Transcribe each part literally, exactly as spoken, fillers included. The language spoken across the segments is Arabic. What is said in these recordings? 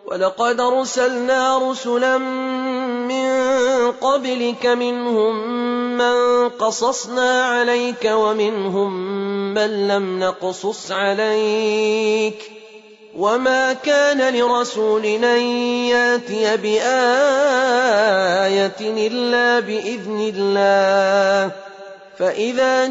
وَلَقَدْ أَرْسَلْنَا رُسُلًا مِّن قَبْلِكَ مِنْهُم مَّن قَصَصْنَا عَلَيْكَ وَمِنْهُم مَّن لَّمْ نَقْصُصْ عَلَيْكَ ۗ وَمَا كَانَ لِرَسُولٍ أَن يَأْتِيَ بِآيَةٍ إِلَّا بِإِذْنِ اللَّهِ ۚ فَإِذَا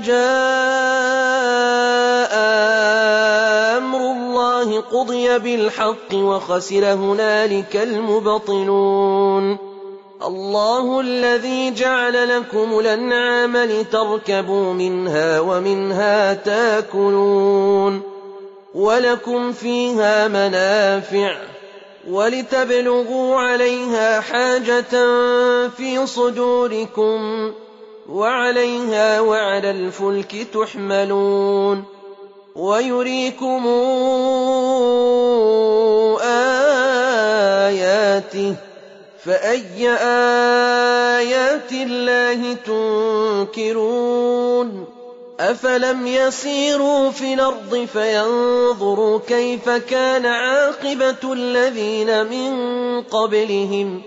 جَاءَ أَمْرُ اللَّهِ قُضِيَ بِالْحَقِّ وَخَسِرَ هُنَالِكَ الْمُبْطِلُونَ. اللَّهُ الَّذِي جَعَلَ لَكُمُ الْأَنْعَامَ لِتَرْكَبُوا مِنْهَا وَمِنْهَا تَأْكُلُونَ وَلَكُمْ فِيهَا مَنَافِعُ وَلِتَبْلُغُوا عَلَيْهَا حَاجَةً فِي صُدُورِكُمْ وَعَلَيْهَا وَعَلَى الْفُلْكِ تُحْمَلُونَ وَيُرِيكُمْ آيَاتِهِ فَأَيَّ آيَاتِ اللَّهِ تُنكِرُونَ أَفَلَمْ يَسِيرُوا فِي الْأَرْضِ فَيَنظُرُوا كَيْفَ كَانَ عَاقِبَةُ الَّذِينَ مِن قَبْلِهِمْ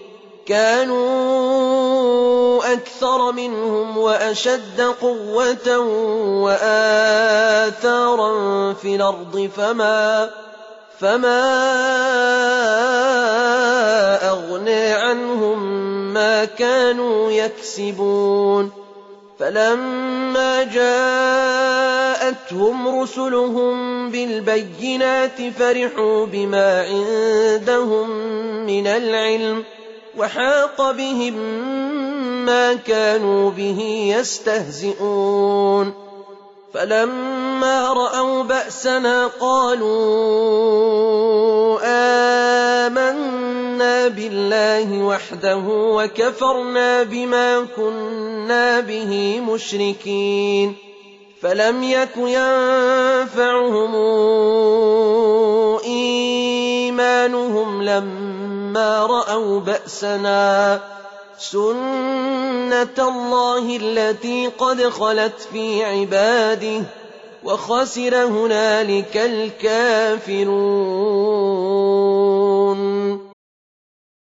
كَانُوا أَكْثَرَ مِنْهُمْ وَأَشَدَّ قُوَّةً وَآثَارًا فِي الْأَرْضِ فَمَا فَمَا أَغْنَىٰ عَنْهُم مَّا كَانُوا يَكْسِبُونَ فَلَمَّا جَاءَتْهُمْ رُسُلُهُم بِالْبَيِّنَاتِ فَرِحُوا بِمَا عِندَهُم مِّنَ الْعِلْمِ وَحَاقَ بِهِم مَّا كَانُوا بِهِ يَسْتَهْزِئُونَ فَلَمَّا رَأَوْا بَأْسَنَا قَالُوا آمَنَّا بِاللَّهِ وَحْدَهُ وَكَفَرْنَا بِمَا كُنَّا بِهِ مُشْرِكِينَ فَلَمْ يَكُ يَنفَعُهُمْ إِيمَانُهُمْ لَمَّا رَأَوْا بَأْسَنَا ۖ سُنَّةَ اللَّهِ الَّتِي قَدْ خَلَتْ فِي عِبَادِهِ ۖ وَخَسِرَ هُنَالِكَ الْكَافِرُونَ.